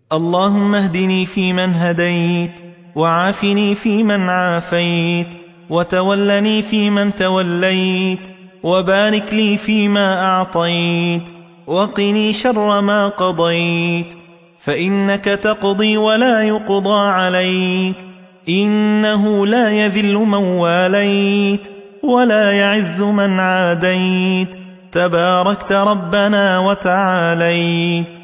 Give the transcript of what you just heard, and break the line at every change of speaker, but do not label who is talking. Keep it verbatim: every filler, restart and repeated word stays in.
اللهم اهدني فيمن هديت، وعافني فيمن عافيت، وتولني فيمن توليت، وبارك لي فيما أعطيت، وقني شر ما قضيت، فإنك تقضي ولا يقضى عليك، إنه لا يذل من واليت ولا يعز من عاديت، تباركت ربنا وتعاليت.